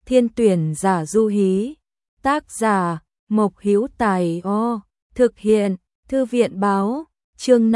Thiên tuyển giả du hí. Tác giả Mộc Hữu Tài. Thực hiện Thư viện báo. Chương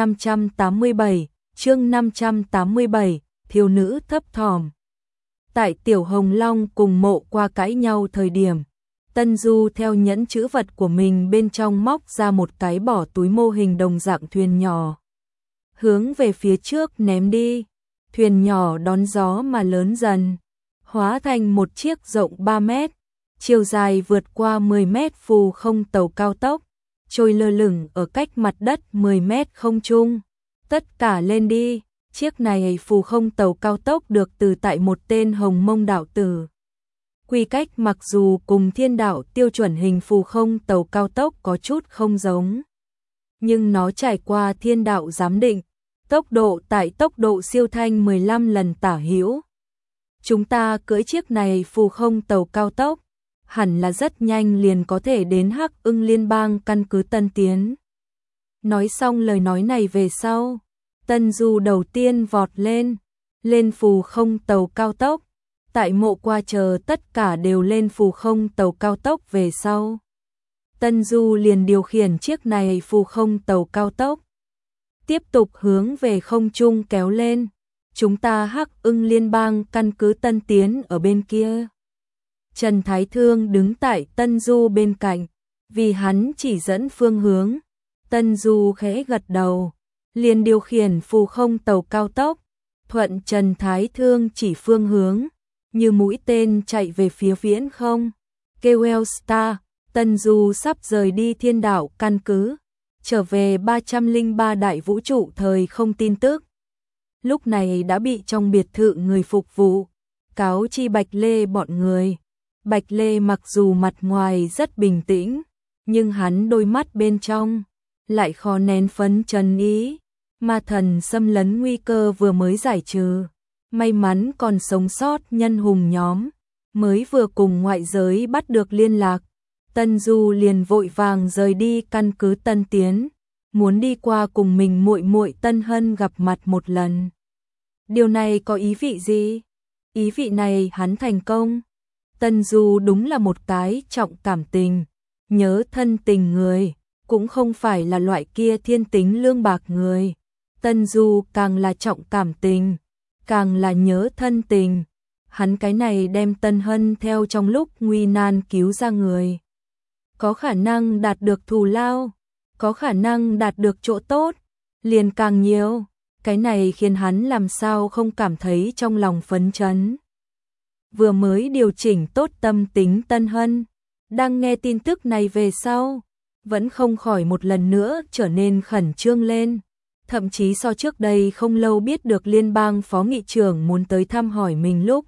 587, thiếu nữ thấp thỏm. Tại Tiểu Hồng Long cùng Mộ Qua cãi nhau thời điểm, Tân Du theo nhẫn chữ vật của mình bên trong móc ra một cái bỏ túi mô hình đồng dạng thuyền nhỏ. Hướng về phía trước ném đi, thuyền nhỏ đón gió mà lớn dần, hóa thành một chiếc rộng 3 mét, chiều dài vượt qua 10 mét phù không tàu cao tốc, trôi lơ lửng ở cách mặt đất 10 mét không trung. Tất cả lên đi. Chiếc này phù không tàu cao tốc được từ tại một tên Hồng Mông đạo tử. Quy cách mặc dù cùng Thiên đạo tiêu chuẩn hình phù không tàu cao tốc có chút không giống, nhưng nó trải qua Thiên đạo giám định, tốc độ siêu thanh 15 lần tả hữu. Chúng ta cưỡi chiếc này phù không tàu cao tốc, hẳn là rất nhanh liền có thể đến Hắc Ưng Liên bang căn cứ Tân Tiến. Nói xong lời nói này về sau, Tân Du đầu tiên vọt lên phù không tàu cao tốc, tại Mộ Qua chờ tất cả đều lên phù không tàu cao tốc về sau. Tân Du liền điều khiển chiếc này phù không tàu cao tốc, tiếp tục hướng về không trung kéo lên. Chúng ta Hắc Ưng Liên bang căn cứ Tân Tiến ở bên kia. Trần Thái Thương đứng tại Tân Du bên cạnh, vì hắn chỉ dẫn phương hướng. Tân Du khẽ gật đầu, liền điều khiển phù không tàu cao tốc, thuận Trần Thái Thương chỉ phương hướng, như mũi tên chạy về phía viễn không. Kewell Star, Tân Du sắp rời đi Thiên đạo căn cứ, trở về 303 đại vũ trụ thời không tin tức. Lúc này đã bị trong biệt thự người phục vụ cáo chi Bạch Lê bọn người. Bạch Lê mặc dù mặt ngoài rất bình tĩnh, nhưng hắn đôi mắt bên trong lại khó nén phấn chấn ý. Ma thần xâm lấn nguy cơ vừa mới giải trừ, may mắn còn sống sót nhân hùng nhóm, mới vừa cùng ngoại giới bắt được liên lạc. Tân Du liền vội vàng rời đi căn cứ Tân Tiến, muốn đi qua cùng mình muội muội Tân Hân gặp mặt một lần. Điều này có ý vị gì? Ý vị này hắn thành công. Tân Du đúng là một cái trọng cảm tình, nhớ thân tình người, cũng không phải là loại kia thiên tính lương bạc người. Tân Du càng là trọng cảm tình, càng là nhớ thân tình. Hắn cái này đem Tân Hân theo trong lúc nguy nan cứu ra người, có khả năng đạt được thù lao, có khả năng đạt được chỗ tốt, liền càng nhiều. Cái này khiến hắn làm sao không cảm thấy trong lòng phấn chấn. Vừa mới điều chỉnh tốt tâm tính Tân Hân, đang nghe tin tức này về sau, vẫn không khỏi một lần nữa trở nên khẩn trương lên. Thậm chí so trước đây không lâu biết được liên bang phó nghị trưởng muốn tới thăm hỏi mình lúc,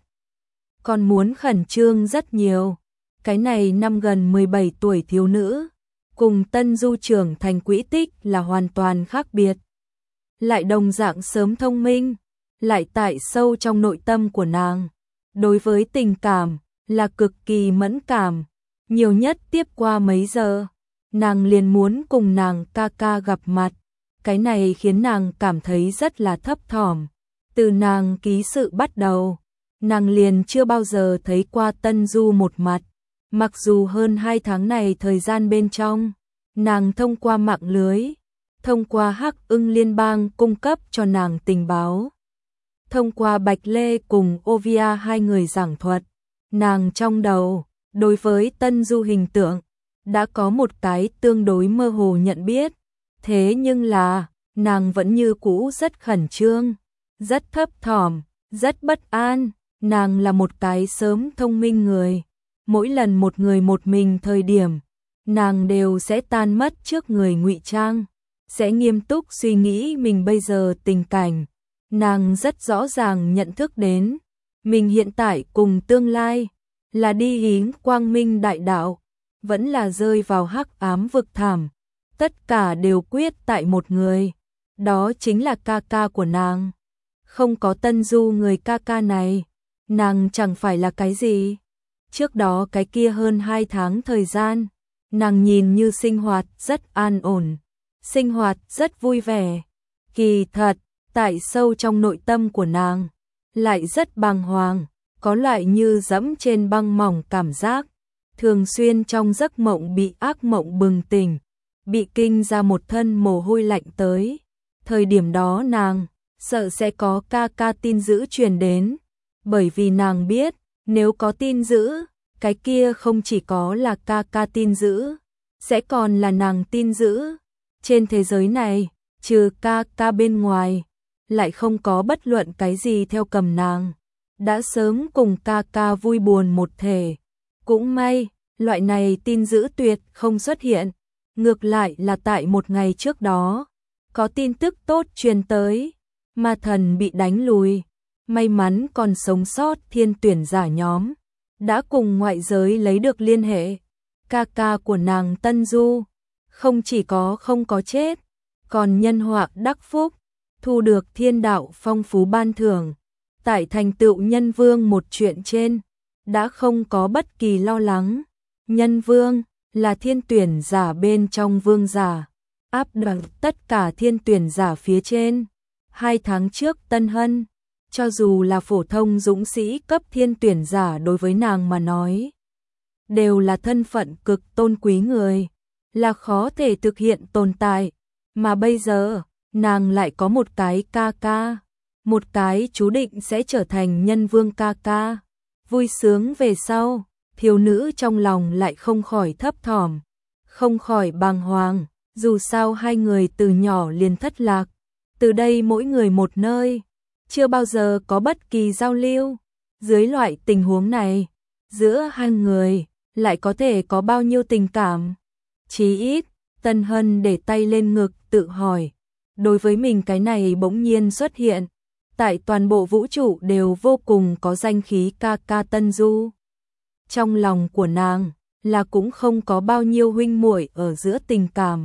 còn muốn khẩn trương rất nhiều. Cái này năm gần 17 tuổi thiếu nữ, cùng Tân Du trưởng thành quỹ tích là hoàn toàn khác biệt. Lại đồng dạng sớm thông minh, lại tại sâu trong nội tâm của nàng, đối với tình cảm là cực kỳ mẫn cảm. Nhiều nhất tiếp qua mấy giờ, nàng liền muốn cùng nàng ca ca gặp mặt. Cái này khiến nàng cảm thấy rất là thấp thỏm. Từ nàng ký sự bắt đầu, nàng liền chưa bao giờ thấy qua Tân Du một mặt. Mặc dù hơn 2 tháng này thời gian bên trong, nàng thông qua mạng lưới, thông qua Hắc Ưng Liên bang cung cấp cho nàng tình báo, thông qua Bạch Lê cùng Ovia hai người giảng thuật, nàng trong đầu đối với Tân Du hình tượng đã có một cái tương đối mơ hồ nhận biết. Thế nhưng là, nàng vẫn như cũ rất khẩn trương, rất thấp thỏm, rất bất an. Nàng là một cái sớm thông minh người. Mỗi lần một người một mình thời điểm, nàng đều sẽ tan mất trước người ngụy trang, sẽ nghiêm túc suy nghĩ mình bây giờ tình cảnh. Nàng rất rõ ràng nhận thức đến, mình hiện tại cùng tương lai, là đi hướng quang minh đại đạo, vẫn là rơi vào hắc ám vực thẳm. Tất cả đều quyết tại một người, đó chính là ca ca của nàng. Không có Tân Du người ca ca này, nàng chẳng phải là cái gì. Trước đó cái kia hơn 2 tháng thời gian, nàng nhìn như sinh hoạt rất an ổn, sinh hoạt rất vui vẻ. Kỳ thật, tại sâu trong nội tâm của nàng, lại rất bàng hoàng. có loại như dẫm trên băng mỏng cảm giác, thường xuyên trong giấc mộng bị ác mộng bừng tỉnh, bị kinh ra một thân mồ hôi lạnh tới. Thời điểm đó nàng sợ sẽ có ca tin dữ truyền đến, bởi vì nàng biết, nếu có tin dữ, cái kia không chỉ có là ca tin dữ, sẽ còn là nàng tin dữ. Trên thế giới này, trừ ca bên ngoài, lại không có bất luận cái gì theo cầm nàng. Đã sớm cùng ca vui buồn một thể. Cũng may, loại này tin dữ tuyệt không xuất hiện. Ngược lại là tại một ngày trước đó, có tin tức tốt truyền tới, ma thần bị đánh lùi, may mắn còn sống sót thiên tuyển giả nhóm, đã cùng ngoại giới lấy được liên hệ. Ca của nàng Tân Du, không chỉ có không có chết, còn nhân họa đắc phúc, thu được thiên đạo phong phú ban thưởng. Tại thành tựu nhân vương một chuyện trên, đã không có bất kỳ lo lắng. Nhân vương là thiên tuyển giả bên trong vương giả, áp đảo tất cả thiên tuyển giả phía trên. 2 tháng trước Tân Hân, cho dù là phổ thông dũng sĩ cấp thiên tuyển giả đối với nàng mà nói, đều là thân phận cực tôn quý người, là khó thể thực hiện tồn tại. Mà bây giờ, nàng lại có một cái ca, một cái chú định sẽ trở thành nhân vương ca. Vui sướng về sau, thiếu nữ trong lòng lại không khỏi thấp thỏm, không khỏi bàng hoàng, dù sao hai người từ nhỏ liền thất lạc, từ đây mỗi người một nơi, chưa bao giờ có bất kỳ giao lưu. Dưới loại tình huống này, giữa hai người lại có thể có bao nhiêu tình cảm? Chí ít, Tân Hân để tay lên ngực tự hỏi, đối với mình cái này bỗng nhiên xuất hiện, tại toàn bộ vũ trụ đều vô cùng có danh khí ca Tân Du. Trong lòng của nàng là cũng không có bao nhiêu huynh muội ở giữa tình cảm.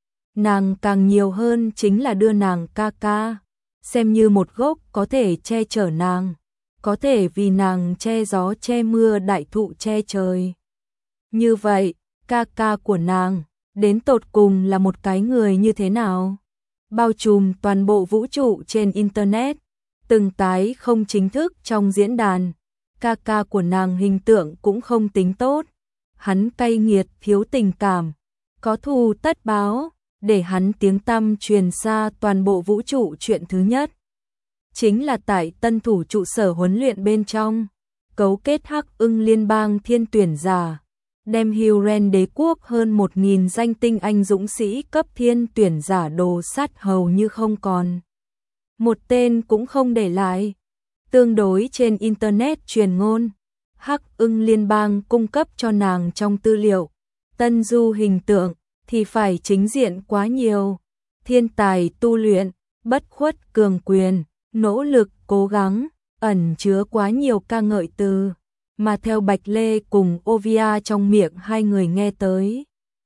Nàng càng nhiều hơn chính là đưa nàng ca, xem như một gốc có thể che chở nàng, có thể vì nàng che gió che mưa đại thụ che trời. Như vậy, ca của nàng, đến tột cùng là một cái người như thế nào? Bao trùm toàn bộ vũ trụ trên Internet, từng cái không chính thức trong diễn đàn, ca của nàng hình tượng cũng không tính tốt. Hắn cay nghiệt thiếu tình cảm, có thù tất báo, để hắn tiếng tăm truyền xa toàn bộ vũ trụ. Chuyện thứ nhất chính là tại tân thủ trụ sở huấn luyện bên trong, cấu kết Hắc Ưng liên bang thiên tuyển giả, đem Huren đế quốc hơn 1000 danh tinh anh dũng sĩ cấp thiên tuyển giả đồ sát hầu như không còn. Một tên cũng không để lại. Tương đối trên Internet truyền ngôn, Hắc Ưng liên bang cung cấp cho nàng trong tư liệu, Tân Du hình tượng thì phải chính diện quá nhiều. Thiên tài tu luyện, bất khuất cường quyền, nỗ lực cố gắng, ẩn chứa quá nhiều ca ngợi từ, mà theo Bạch Lê cùng Ovia trong miệng hai người nghe tới.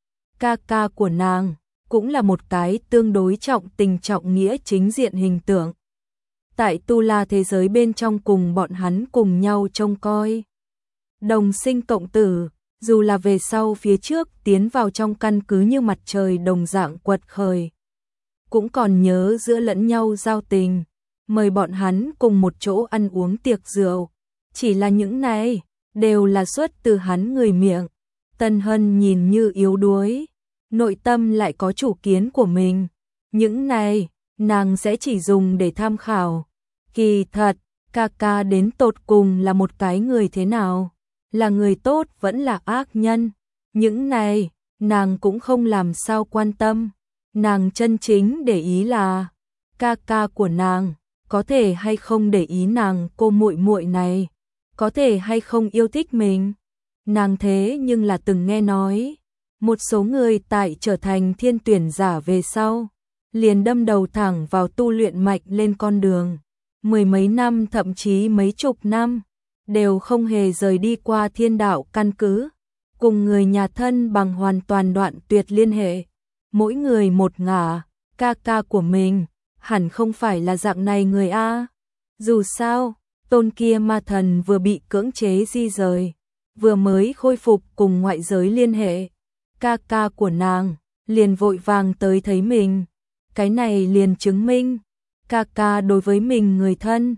Ca của nàng cũng là một cái tương đối trọng tình trọng nghĩa chính diện hình tượng. Tại Tu La thế giới bên trong cùng bọn hắn cùng nhau trông coi. Đồng sinh cộng tử, dù là về sau phía trước tiến vào trong căn cứ như mặt trời đồng dạng quật khởi, cũng còn nhớ giữa lẫn nhau giao tình, mời bọn hắn cùng một chỗ ăn uống tiệc rượu. Chỉ là những này, đều là xuất từ hắn người miệng. Tân Hân nhìn như yếu đuối, nội tâm lại có chủ kiến của mình. Những này, nàng sẽ chỉ dùng để tham khảo. Kỳ thật, ca đến tột cùng là một cái người thế nào? Là người tốt vẫn là ác nhân? Những này, nàng cũng không làm sao quan tâm. Nàng chân chính để ý là ca của nàng có thể hay không để ý nàng cô muội muội này, có thể hay không yêu thích mình. Nàng thế nhưng là từng nghe nói, một số người tại trở thành thiên tuyển giả về sau, liền đâm đầu thẳng vào tu luyện mạnh lên con đường, 10 mấy năm thậm chí mấy chục năm, đều không hề rời đi qua thiên đạo căn cứ, cùng người nhà thân bằng hoàn toàn đoạn tuyệt liên hệ, mỗi người một ngả. Ca của mình hẳn không phải là dạng này người a. Dù sao, tôn kia ma thần vừa bị cưỡng chế di rời, vừa mới khôi phục cùng ngoại giới liên hệ, ca của nàng liền vội vàng tới thấy mình. Cái này liền chứng minh ca đối với mình người thân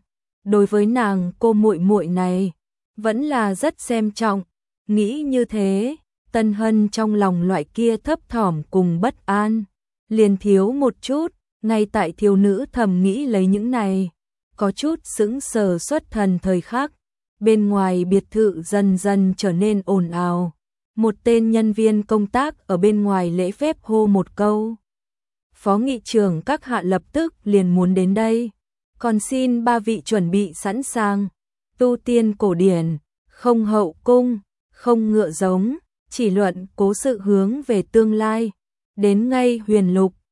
đối với nàng cô muội muội này vẫn là rất xem trọng. Nghĩ như thế, Tân Hân trong lòng loại kia thấp thỏm cùng bất an, liền thiếu một chút, ngay tại thiếu nữ thầm nghĩ lấy những này, có chút sững sờ xuất thần thời khắc, bên ngoài biệt thự dần dần trở nên ồn ào. Một tên nhân viên công tác ở bên ngoài lễ phép hô một câu. Phó nghị trưởng các hạ lập tức liền muốn đến đây, còn xin ba vị chuẩn bị sẵn sàng, tu tiên cổ điển, không hậu cung, không ngựa giống, chỉ luận cố sự hướng về tương lai, đến ngay huyền lục.